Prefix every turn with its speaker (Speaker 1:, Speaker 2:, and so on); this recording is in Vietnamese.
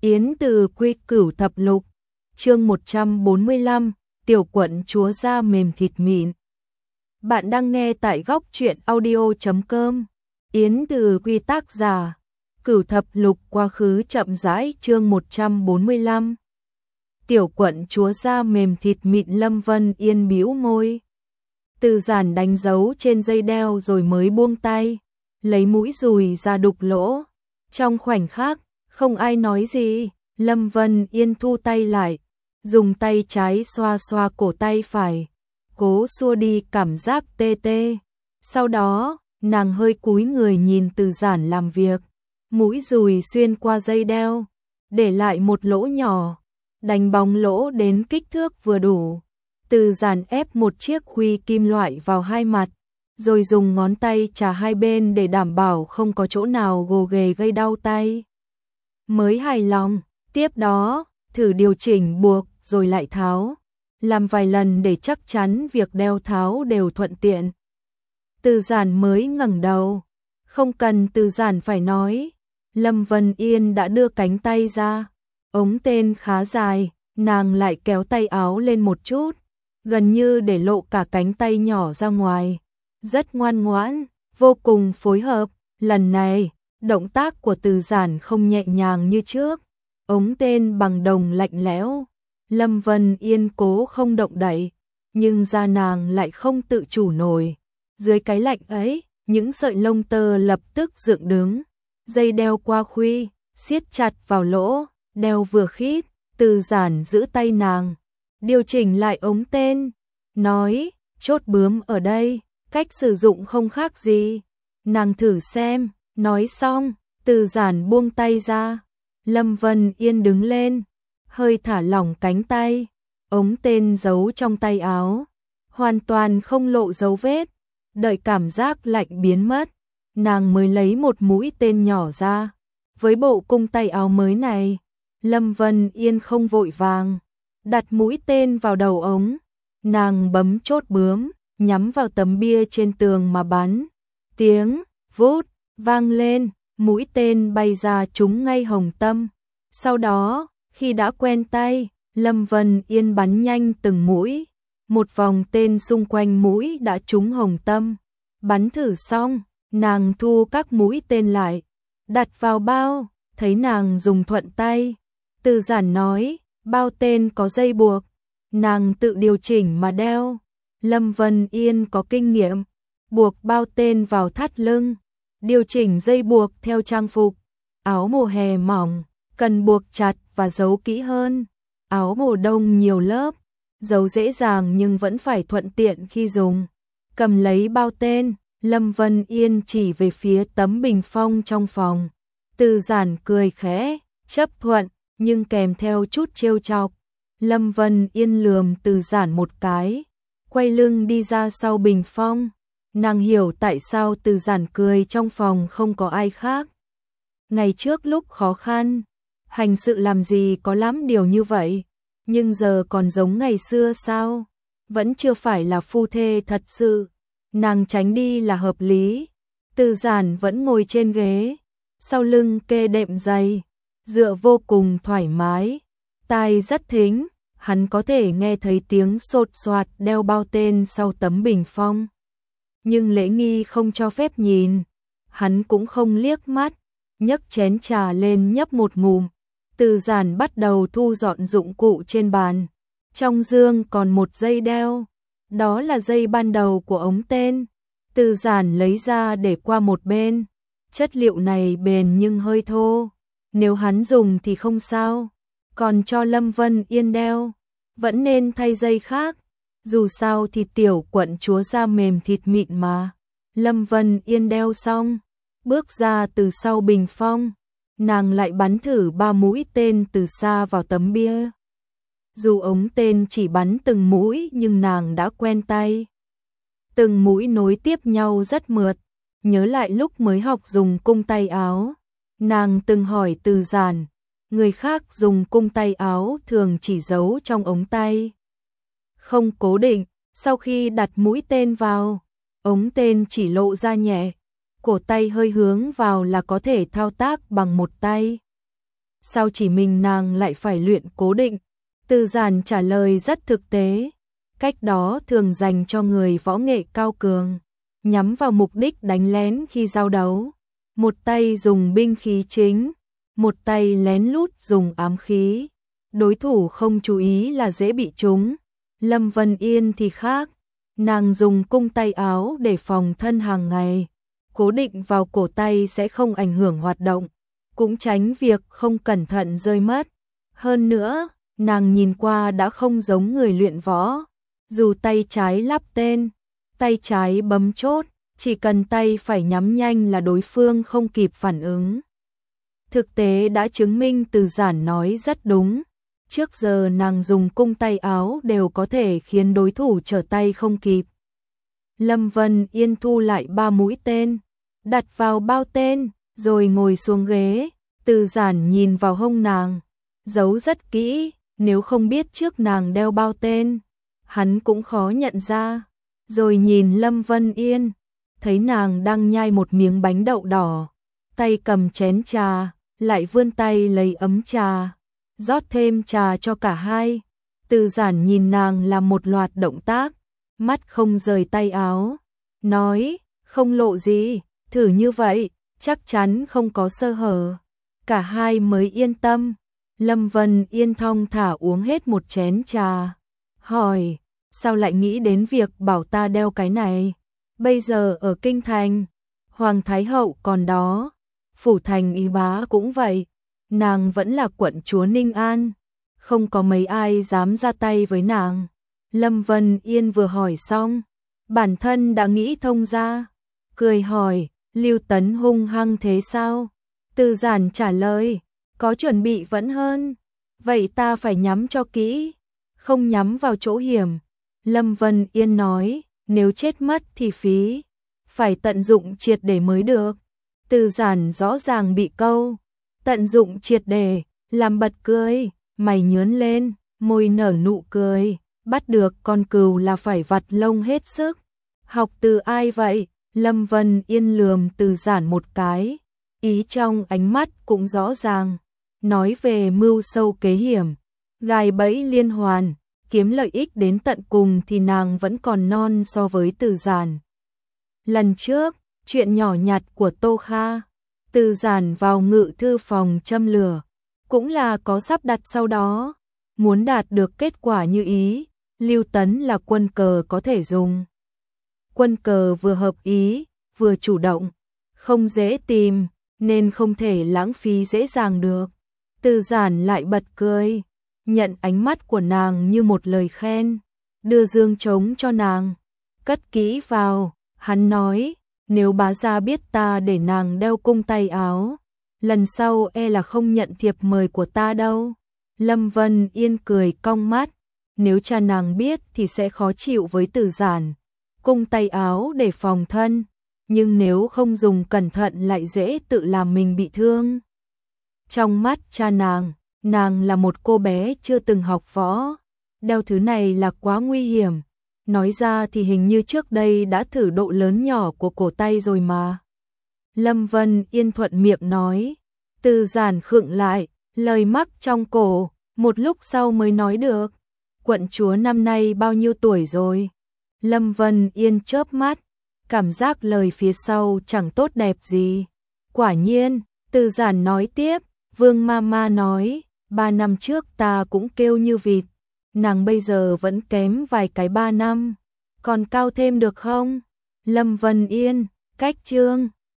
Speaker 1: Yến Từ Quy Cửu Thập Lục, chương 145, tiểu quận chúa da mềm thịt mịn. Bạn đang nghe tại góc truyện audio.com. Yến Từ Quy tác giả, Cửu Thập Lục quá khứ chậm rãi chương 145. Tiểu quận chúa da mềm thịt mịn. Lâm Vân Yên bĩu môi. Từ Giản đánh dấu trên dây đeo rồi mới buông tay, lấy mũi dùi ra đục lỗ. Trong khoảnh khắc, không ai nói gì, Lâm Vân Yên thu tay lại, dùng tay trái xoa xoa cổ tay phải, cố xua đi cảm giác tê tê. Sau đó, nàng hơi cúi người nhìn Từ Giản làm việc, mũi dùi xuyên qua dây đeo, để lại một lỗ nhỏ, đánh bóng lỗ đến kích thước vừa đủ. Từ Giản ép một chiếc khuy kim loại vào hai mặt, rồi dùng ngón tay chà hai bên để đảm bảo không có chỗ nào gồ ghề gây đau tay. Mới hài lòng, tiếp đó, thử điều chỉnh buộc rồi lại tháo, làm vài lần để chắc chắn việc đeo tháo đều thuận tiện. Từ Giản mới ngẩng đầu, không cần Từ Giản phải nói, Lâm Vân Yên đã đưa cánh tay ra, ống tên khá dài, nàng lại kéo tay áo lên một chút, gần như để lộ cả cánh tay nhỏ ra ngoài. Rất ngoan ngoãn, vô cùng phối hợp, lần này, động tác của Từ Giản không nhẹ nhàng như trước, ống tên bằng đồng lạnh lẽo. Lâm Vân Yên cố không động đậy, nhưng da nàng lại không tự chủ nổi. Dưới cái lạnh ấy, những sợi lông tơ lập tức dựng đứng, dây đeo qua khuy, siết chặt vào lỗ, đeo vừa khít. Từ Giản giữ tay nàng, điều chỉnh lại ống tên, nói, chốt bướm ở đây, cách sử dụng không khác gì, nàng thử xem. Nói xong, Từ Giản buông tay ra, Lâm Vân Yên đứng lên, hơi thả lỏng cánh tay, ống tên giấu trong tay áo, hoàn toàn không lộ dấu vết. Đợi cảm giác lạnh biến mất, nàng mới lấy một mũi tên nhỏ ra. Với bộ cung tay áo mới này, Lâm Vân Yên không vội vàng, đặt mũi tên vào đầu ống, nàng bấm chốt bướm, nhắm vào tấm bia trên tường mà bắn. Tiếng vút vang lên, mũi tên bay ra trúng ngay hồng tâm. Sau đó, khi đã quen tay, Lâm Vân Yên bắn nhanh từng mũi, một vòng tên xung quanh mũi đã trúng hồng tâm. Bắn thử xong, nàng thu các mũi tên lại, đặt vào bao, thấy nàng dùng thuận tay. Từ Giản nói, bao tên có dây buộc, nàng tự điều chỉnh mà đeo. Lâm Vân Yên có kinh nghiệm, buộc bao tên vào thắt lưng, điều chỉnh dây buộc theo trang phục. Áo mùa hè mỏng, cần buộc chặt và giấu kỹ hơn. Áo mùa đông nhiều lớp, giấu dễ dàng nhưng vẫn phải thuận tiện khi dùng. Cầm lấy bao tên, Lâm Vân Yên chỉ về phía tấm bình phong trong phòng. Từ Giản cười khẽ, chấp thuận, nhưng kèm theo chút trêu chọc. Lâm Vân Yên lườm Từ Giản một cái, quay lưng đi ra sau bình phong. Nàng hiểu tại sao Từ Giản cười trong phòng không có ai khác. Ngày trước lúc khó khăn, hành sự làm gì có lắm điều như vậy, nhưng giờ còn giống ngày xưa sao? Vẫn chưa phải là phu thê thật sự, nàng tránh đi là hợp lý. Từ Giản vẫn ngồi trên ghế, sau lưng kê đệm dày, dựa vô cùng thoải mái, tai rất thính, hắn có thể nghe thấy tiếng sột soạt đeo bao tên sau tấm bình phong. Nhưng lễ nghi không cho phép nhìn, hắn cũng không liếc mắt, nhấc chén trà lên nhấp một ngụm. Từ Giản bắt đầu thu dọn dụng cụ trên bàn. Trong dương còn một dây đeo, đó là dây ban đầu của ống tên. Từ Giản lấy ra để qua một bên, chất liệu này bền nhưng hơi thô, nếu hắn dùng thì không sao, còn cho Lâm Vân Yên đeo, vẫn nên thay dây khác. Dù sao thì tiểu quận chúa da mềm thịt mịn mà. Lâm Vân Yên đeo xong, bước ra từ sau bình phong, nàng lại bắn thử 3 mũi tên từ xa vào tấm bia. Dù ống tên chỉ bắn từng mũi nhưng nàng đã quen tay. Từng mũi nối tiếp nhau rất mượt, nhớ lại lúc mới học dùng cung tay áo. Nàng từng hỏi Từ Giản, người khác dùng cung tay áo thường chỉ giấu trong ống tay, không cố định. Sau khi đặt mũi tên vào, ống tên chỉ lộ ra nhẹ, cổ tay hơi hướng vào là có thể thao tác bằng một tay. sao chỉ mình nàng lại phải luyện cố định? Từ Giản trả lời rất thực tế, cách đó thường dành cho người võ nghệ cao cường, nhắm vào mục đích đánh lén khi giao đấu. Một tay dùng binh khí chính, một tay lén lút dùng ám khí. Đối thủ không chú ý là dễ bị trúng. Lâm Vân Yên thì khác, nàng dùng cung tay áo để phòng thân hàng ngày, cố định vào cổ tay sẽ không ảnh hưởng hoạt động, cũng tránh việc không cẩn thận rơi mất. Hơn nữa, nàng nhìn qua đã không giống người luyện võ, dù tay trái lắp tên, tay trái bấm chốt, chỉ cần tay phải nhắm nhanh là đối phương không kịp phản ứng. Thực tế đã chứng minh Từ Giản nói rất đúng. Trước giờ nàng dùng cung tay áo đều có thể khiến đối thủ trở tay không kịp. Lâm Vân Yên thu lại 3 mũi tên, đặt vào bao tên, rồi ngồi xuống ghế. Từ Giản nhìn vào hông nàng, giấu rất kỹ, nếu không biết trước nàng đeo bao tên, hắn cũng khó nhận ra. Rồi nhìn Lâm Vân Yên, thấy nàng đang nhai một miếng bánh đậu đỏ, tay cầm chén trà, lại vươn tay lấy ấm trà, rót thêm trà cho cả hai. Từ Giản nhìn nàng làm một loạt động tác, mắt không rời tay áo, nói, không lộ gì, thử như vậy, chắc chắn không có sơ hở. Cả hai mới yên tâm. Lâm Vân Yên thong thả uống hết một chén trà, hỏi, sao lại nghĩ đến việc bảo ta đeo cái này? Bây giờ ở Kinh Thành, Hoàng Thái Hậu còn đó, Phủ Thành Y Bá cũng vậy, nàng vẫn là quận chúa Ninh An, không có mấy ai dám ra tay với nàng. Lâm Vân Yên vừa hỏi xong, bản thân đã nghĩ thông ra, cười hỏi, Lưu Tấn hung hăng thế sao? Từ Giản trả lời, có chuẩn bị vẫn hơn, vậy ta phải nhắm cho kỹ, không nhắm vào chỗ hiểm. Lâm Vân Yên nói, nếu chết mất thì phí, phải tận dụng triệt để mới được. Từ Giản rõ ràng bị câu tận dụng triệt để làm bật cười, mày nhướn lên, môi nở nụ cười, bắt được con cừu là phải vặt lông hết sức. Học từ ai vậy? Lâm Vân Yên lườm Từ Giản một cái, ý trong ánh mắt cũng rõ ràng, nói về mưu sâu kế hiểm, gài bẫy liên hoàn, kiếm lợi ích đến tận cùng thì nàng vẫn còn non so với Từ Giản. Lần trước, chuyện nhỏ nhặt của Tô Kha, Từ Giản vào ngự thư phòng châm lửa, cũng là có sắp đặt sau đó, muốn đạt được kết quả như ý, Lưu Tấn là quân cờ có thể dùng. Quân cờ vừa hợp ý, vừa chủ động, không dễ tìm, nên không thể lãng phí dễ dàng được. Từ Giản lại bật cười, nhận ánh mắt của nàng như một lời khen, đưa dương trống cho nàng, cất kỹ vào. Hắn nói, nếu bá gia biết ta để nàng đeo cung tay áo, lần sau e là không nhận thiệp mời của ta đâu. Lâm Vân Yên cười cong mắt, nếu cha nàng biết thì sẽ khó chịu với Từ Giản. Cung tay áo để phòng thân, nhưng nếu không dùng cẩn thận lại dễ tự làm mình bị thương. Trong mắt cha nàng là một cô bé chưa từng học võ, đeo thứ này là quá nguy hiểm. Nói ra thì hình như trước đây đã thử độ lớn nhỏ của cổ tay rồi mà. Lâm Vân Yên thuận miệng nói, Từ Giản khựng lại, lời mắc trong cổ, một lúc sau mới nói được, quận chúa năm nay bao nhiêu tuổi rồi? Lâm Vân Yên chớp mắt, cảm giác lời phía sau chẳng tốt đẹp gì. Quả nhiên, Từ Giản nói tiếp, Vương Mama nói, 3 năm trước ta cũng kêu như vịt, nàng bây giờ vẫn kém vài cái 3 năm, còn cao thêm được không? Lâm Vân Yên, cách chương